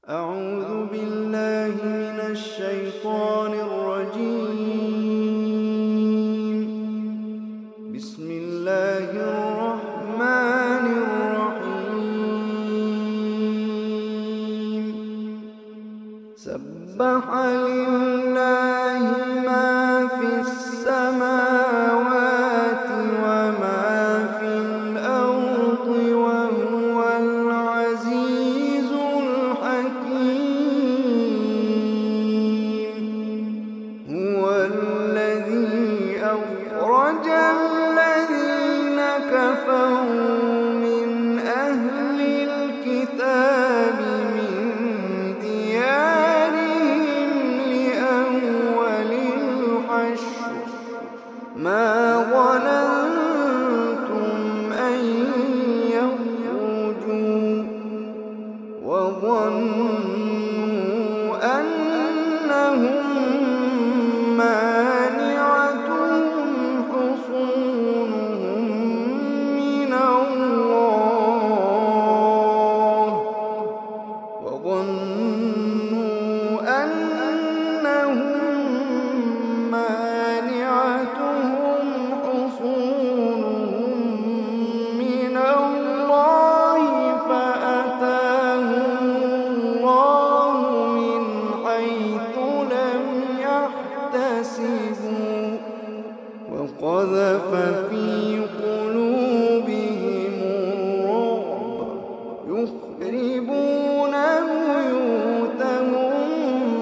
أعوذ بالله من الشيطان الرجيم. بسم الله الرحمن الرحيم. سبح لله ما في السماوات وما في الأرض وهو العزيز الحكيم. هو الذي أخرج الذين كفروا من أهل الكتاب من ديارهم لأول الحشر ما ظننتم أن يخرجوا وظنوا أنهم مانعتهم حصونهم من الله فأتاهم الله من حيث لم يحتسبوا وقذف في قلوبهم الرعب يخربون بيوتهم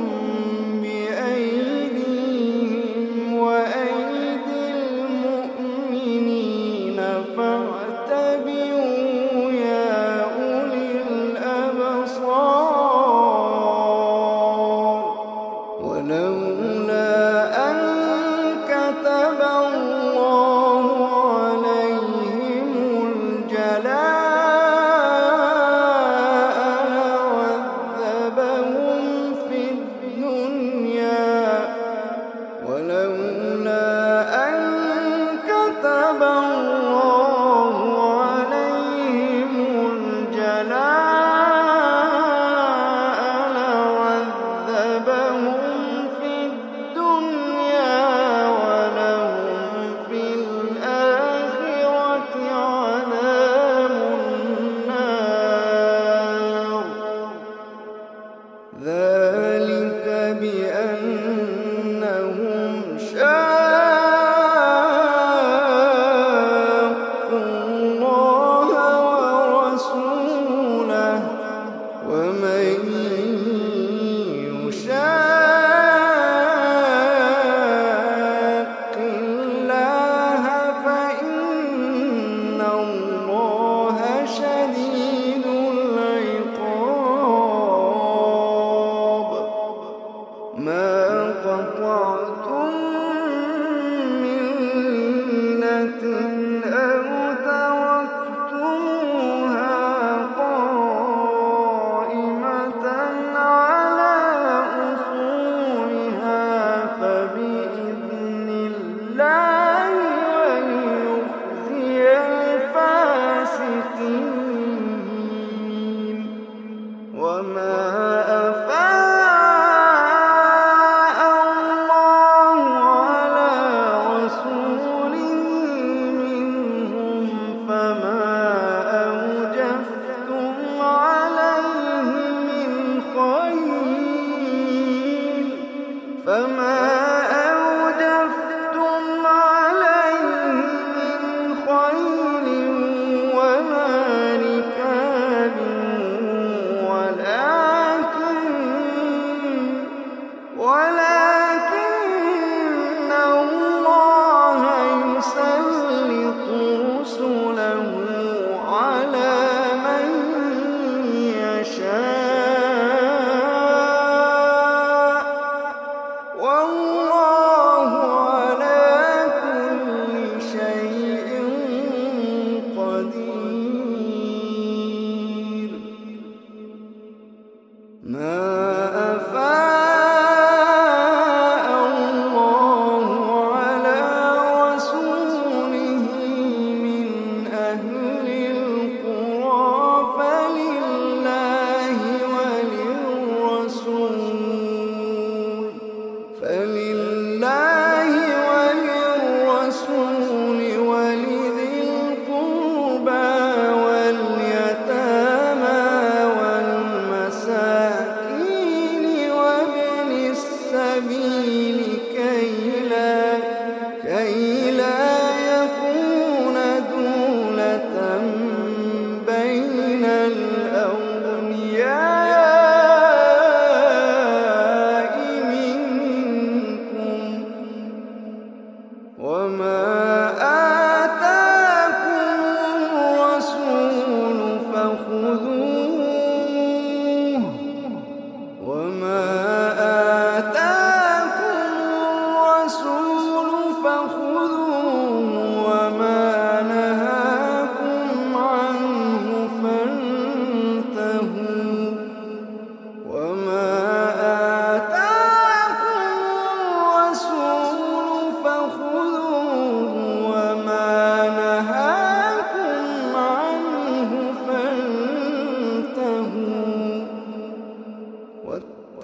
بأيديهم وأيدي المؤمنين فاعتبروا يا أولي الأبصار. ولولا أن كتب الله عليهم الجلاء لعذبهم في الدنيا ولولا أن كتب الله عليهم الجلاء لعذبهم في الدنيا ولهم في الآخرة عذاب النار. ذلك بأنهم شاقوا الله ورسوله ومن يشاق الله فإن الله شديد العقاب. ما قطعتم من لينة أو تركتموها قائمة على أصولها فبإذن الله وليخزي الفاسقين. وما أفاء الله على رسوله منهم فما أوجفتم عليه من خيل ولا ركاب ولكن الله يسلط رسله على من يشاء والله على كل شيء قدير. ما أفاء الله على رسوله من أهل القرى فلله وللرسول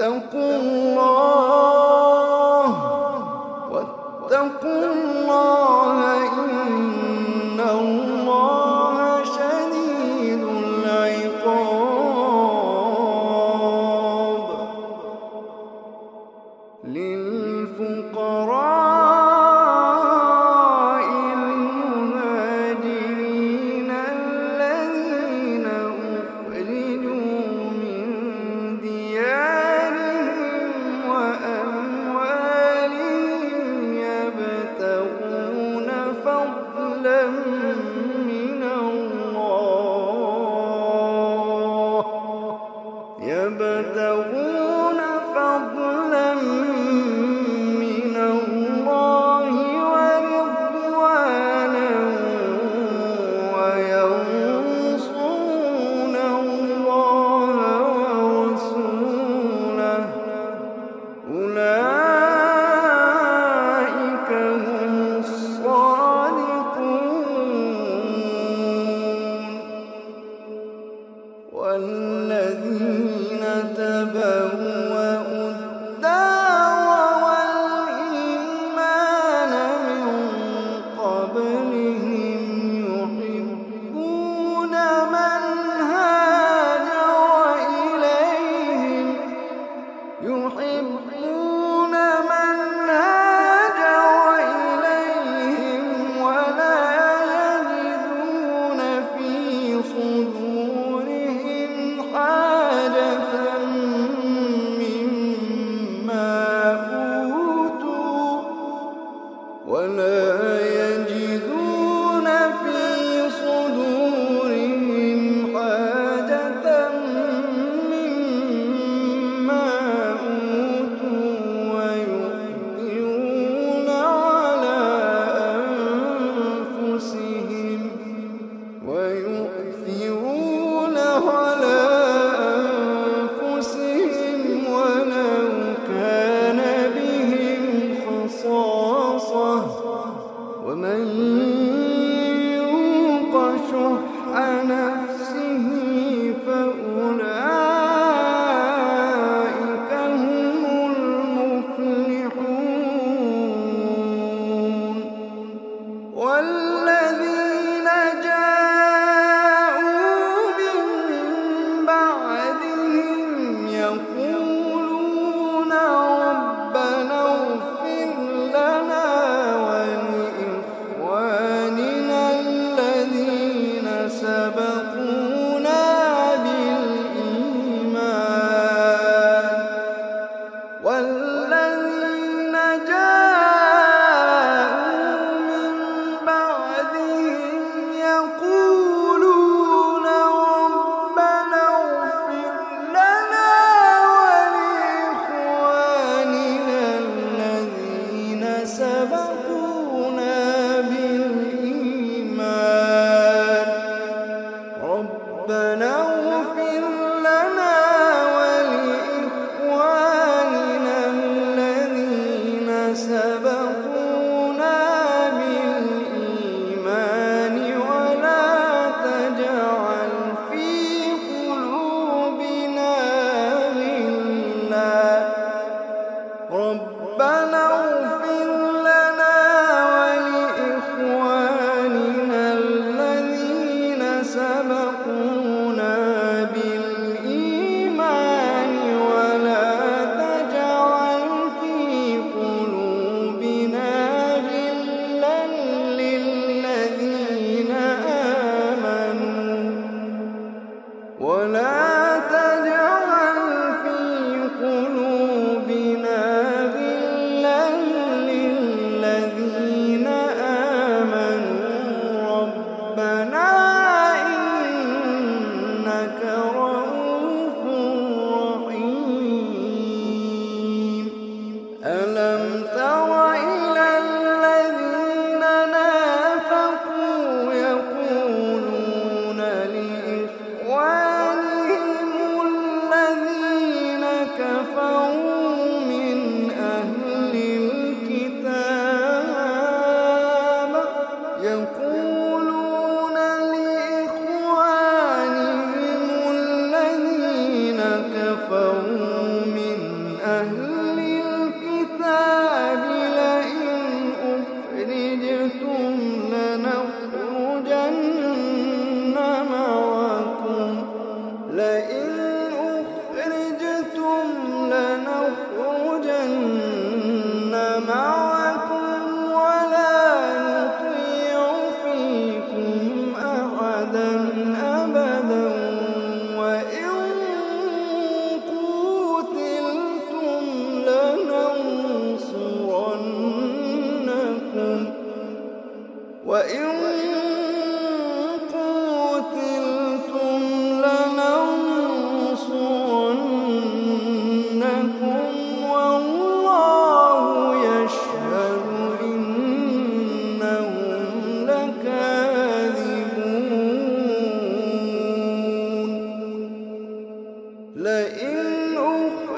واتقوا الله إن الله شديد العقاب. للفقراء المهاجرين الذين أخرجوا من ديارهم وأموالهم يبتغون فضلا من الله ورضوانا وينصرون الله ورسوله أولئك هم الصادقون. والذين تبوا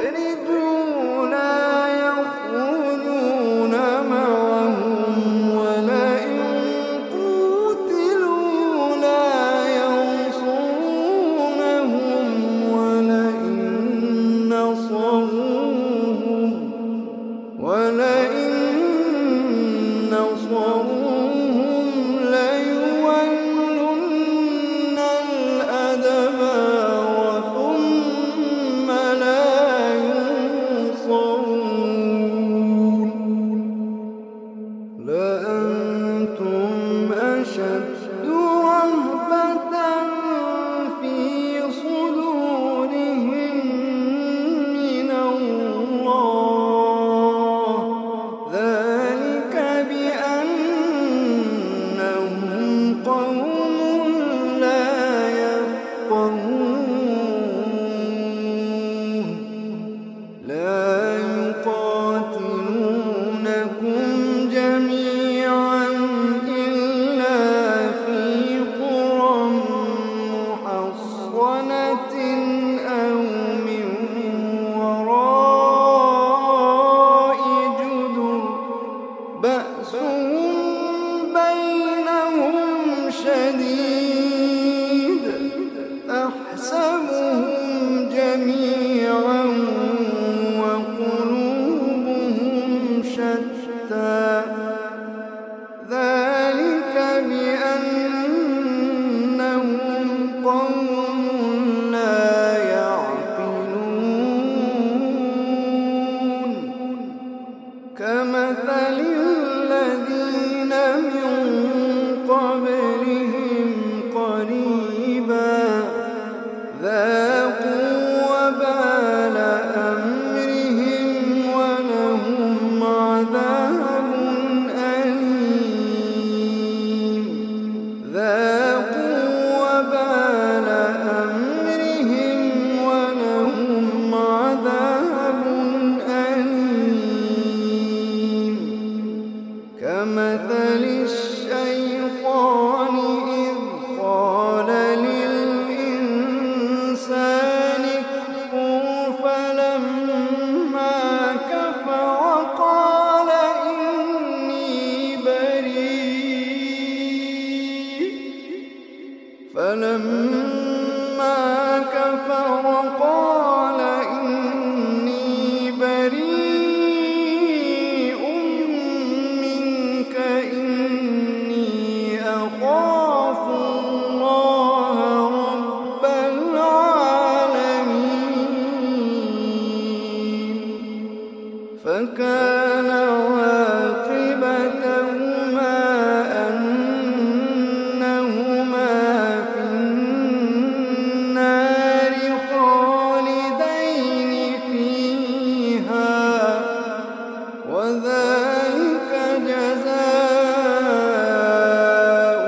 أُخْرِجُوا لَا يَخْرُجُونَ مَعَهُمْ وَلَئِن قُوتِلُوا لَا يَنصُرُونَهُمْ وَلَئِن نَّصَرُوهُمْ لَيُوَلُّنَّ الْأَدْبَارَ ثُمَّ لَا يُنصَرُونَ لَأَنتُمْ أَشَدُّ رَهْبَةً فِي صُدُورِهِم مِّنَ اللَّهِ ذَٰلِكَ بِأَنَّهُمْ قَوْمٌ لَّا يَفْقَهُونَ لَا يُقَاتِلُونَكُمْ جَمِيعًا إِلَّا فِي قُرًى مُّحَصَّنَةٍ أَوْ مِن وَرَاءِ جُدُرٍ بَأْسُهُم بَيْنَهُمْ شَدِيدٌ تَحْسَبُهُمْ جَمِيعًا وَقُلُوبُهُمْ شَتَّىٰ ذَٰلِكَ بِأَنَّهُمْ قَوْمٌ لَّا يَعْقِلُونَ كَمَثَلِ الَّذِينَ مِن قَبْلِهِمْ قَرِيبًا ذَاقُوا وَبَالَ أَمْرِهِمْ وَلَهُمْ عَذَابٌ أَلِيمٌ ذَاقُوا وَبَالَ أَمْرِهِمْ وَلَهُمْ عَذَابٌ أَلِيمٌ كَمَثَلِ الشَّيْطَانِ إِذْ قَالَ لِلْإِنسَانِ اكْفُرْ فَلَمَّا كَفَرَ قَالَ إِنِّي بَرِيءٌ مِّنكَ إِنِّي أَخَافُ اللَّهَ رَبَّ الْعَالَمِينَ فَكَانَ عَاقِبَتَهُمَا أَنَّهُمَا فِي النَّارِ خَالِدَيْنِ فِيهَا وَذَٰلِكَ جَزَاءُ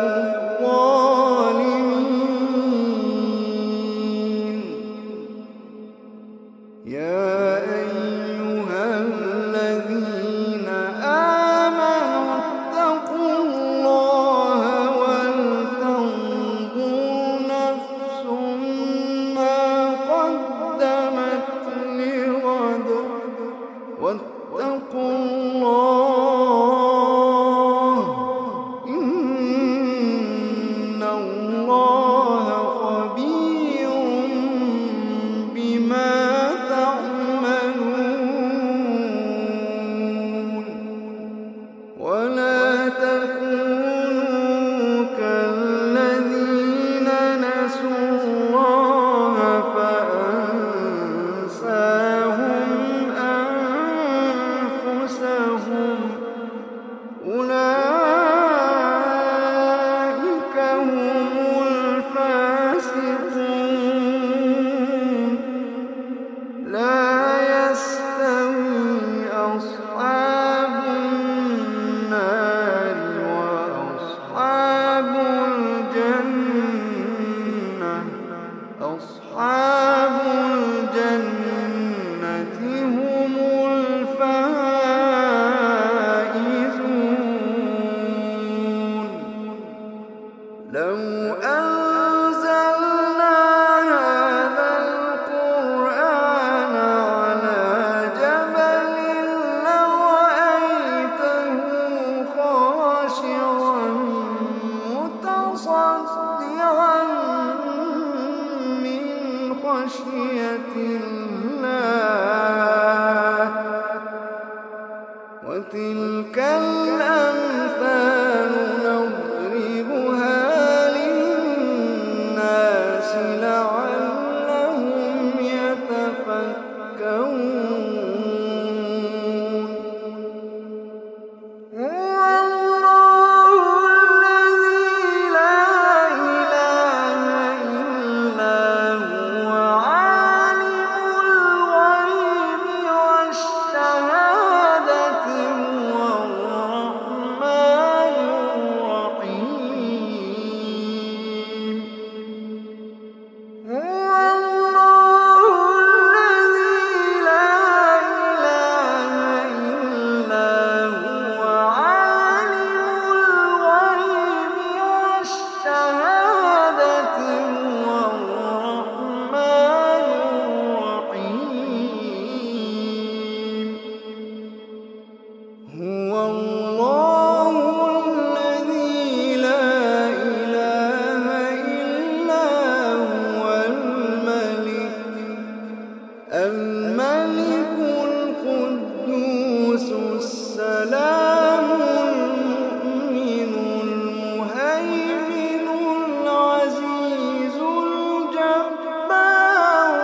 الظَّالِمِينَ يَا أَيُّهَا الَّذِينَ آمَنُوا اتَّقُوا اللَّهَ وَلْتَنظُرْ نَفْسٌ مَّا قَدَّمَتْ لِغَدٍ وَاتَّقُوا اللَّهَ إِنَّ اللَّهَ خَبِيرٌ بِمَا تَعْمَلُونَ الملك القدوس السلام المؤمن المهيمن العزيز الجبار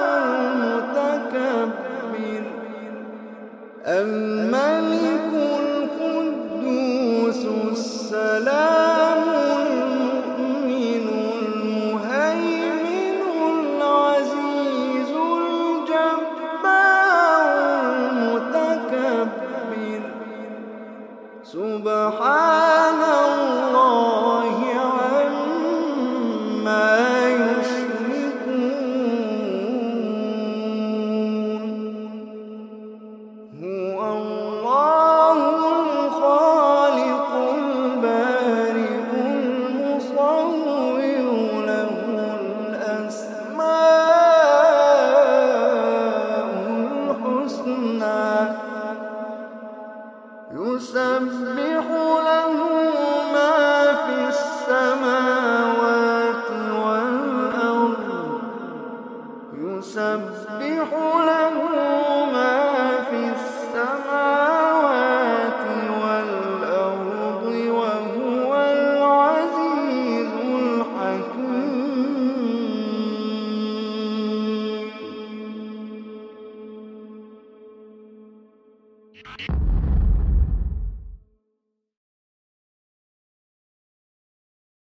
المتكبر الملك القدوس السلام المؤمن المهيمن العزيز الجبار المتكبر سبحان الله عما يشركون هو الله الخالق البارئ المصور له الأسماء الحسنى يسبح له ما في السماوات والأرض يسبح له ما في السماوات والأرض وهو العزيز الحكيم.